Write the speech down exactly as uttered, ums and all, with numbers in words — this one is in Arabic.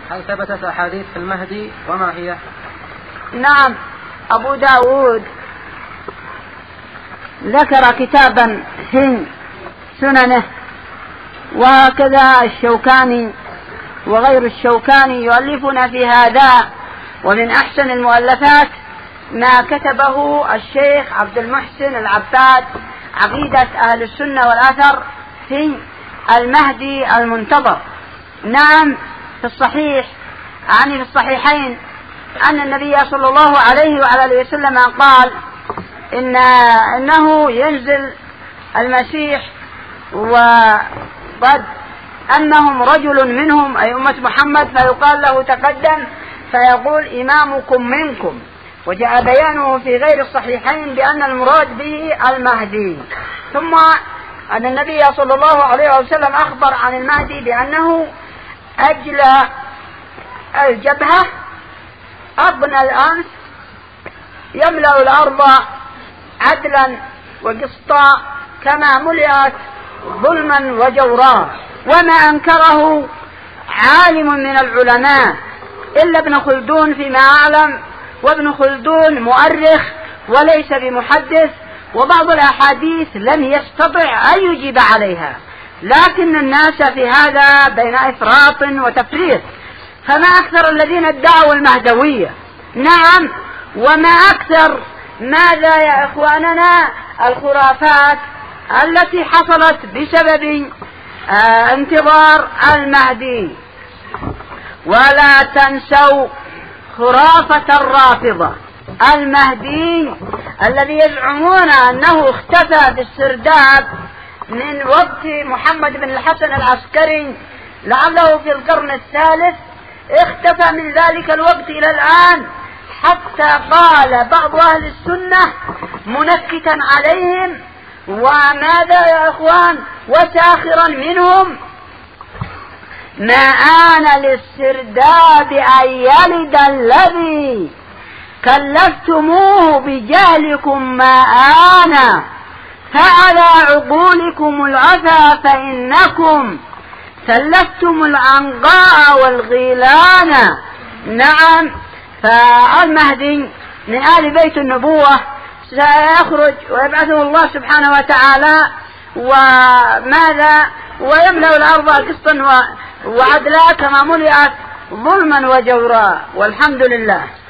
هل ثبتت أحاديث في المهدي وما هي؟ نعم، أبو داود ذكر كتابا في سننه، وهكذا الشوكاني وغير الشوكاني يؤلفون في هذا. ومن أحسن المؤلفات ما كتبه الشيخ عبد المحسن العباد، عقيدة أهل السنة والأثر في المهدي المنتظر. نعم، في الصحيح يعني في الصحيحين أن النبي صلى الله عليه وعلى آله وسلم قال إن إنه ينزل المسيح، وقد أنهم رجل منهم أي أمة محمد، فيقال له تقدم فيقول إمامكم منكم. وجاء بيانه في غير الصحيحين بأن المراد به المهدي. ثم أن النبي صلى الله عليه وسلم أخبر عن المهدي بأنه أجلى الجبهة أبنى الأنف يملأ الأرض عدلا وقسطا كما ملئت ظلما وجورا. وما أنكره عالم من العلماء إلا ابن خلدون فيما أعلم، وابن خلدون مؤرخ وليس بمحدث، وبعض الأحاديث لم يستطع أن يجيب عليها، لكن الناس في هذا بين إفراط وتفريط. فما أكثر الذين ادعوا المهدوية. نعم، وما أكثر ماذا يا إخواننا الخرافات التي حصلت بسبب آه انتظار المهدي. ولا تنسوا خرافة الرافضة. المهدي الذي يزعمون أنه اختفى بالسرداب من وقت محمد بن الحسن العسكري لعله في القرن الثالث، اختفى من ذلك الوقت إلى الآن، حتى قال بعض أهل السنة منكتا عليهم وماذا يا إخوان وساخرا منهم: ما آن للسرداب أن يلد الذي كلفتموه بجهلكم ما آن، فعلى عقولكم العفا فإنكم سلفتم العنقاء والغيلان. نعم، فالمهدي من آل بيت النبوة سيخرج ويبعثه الله سبحانه وتعالى، وماذا ويملأ الأرض قسطا وعدلا كما ملئت ظلما وجورا. والحمد لله.